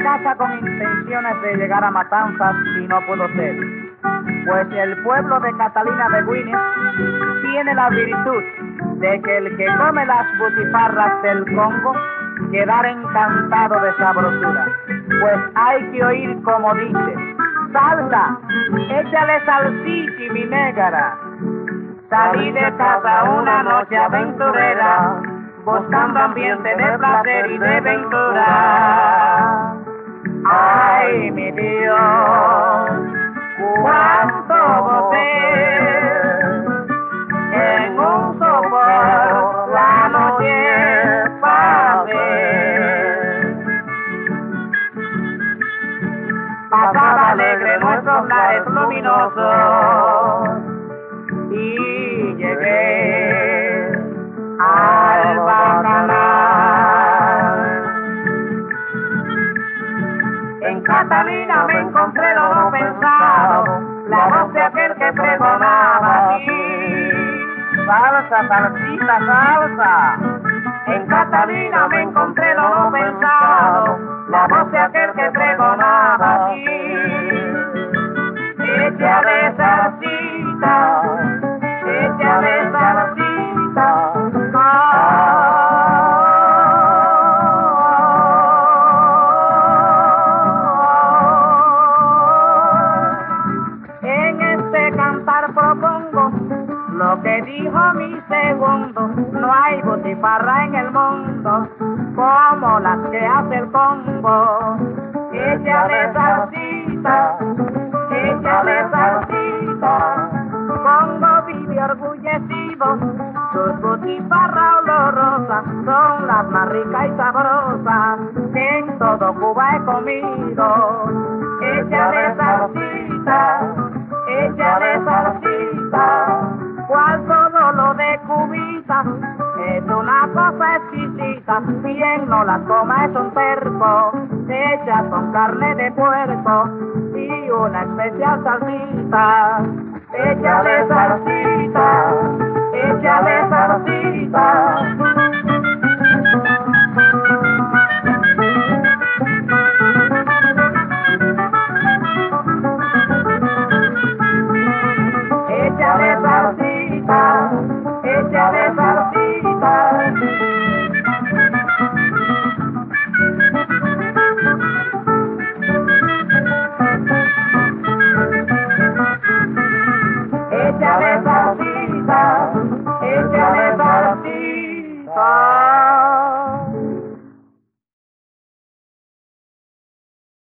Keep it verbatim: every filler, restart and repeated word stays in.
caza con intenciones de llegar a matanzas y no pudo ser, pues el pueblo de Catalina de Güines tiene la virtud de que el que come las butifarras del Congo quedará encantado de sabrosura, pues hay que oír como dice: salsa, échale salsita y vinegara. Salí de casa una noche aventurera, buscando ambiente de placer y de ventura. Ay, mi Dios, cuánto gocé en un sopor la noche pasé. Pasaba alegre nuestros lares luminosos y llegué al bacanal. En Catalina me encontré lo no pensado, la voz de aquel que pregonaba aquí: salsa, salsita, salsa. En Catalina me encontré lo no pensado, la voz de aquel que pregonaba aquí: échale salsita, échale salsita. En este cantar propongo lo que dijo mi segundo: no hay butifarra en el mundo como las que hace el Congo. Échale salsita, échale salsita. Congo vive orgullecido, sus butifarras olorosas son las más ricas y sabrosas que en todo Cuba he comido. Échale salsita, échale salsita, cual todo lo de Cubita es una cosa exquisita. Quien no la coma es un terco, hechas con carne de puerco y una especial salsita. Échale salsita, échale salsita. Échale salsita, échale salsita. Échale salsita, échale salsita.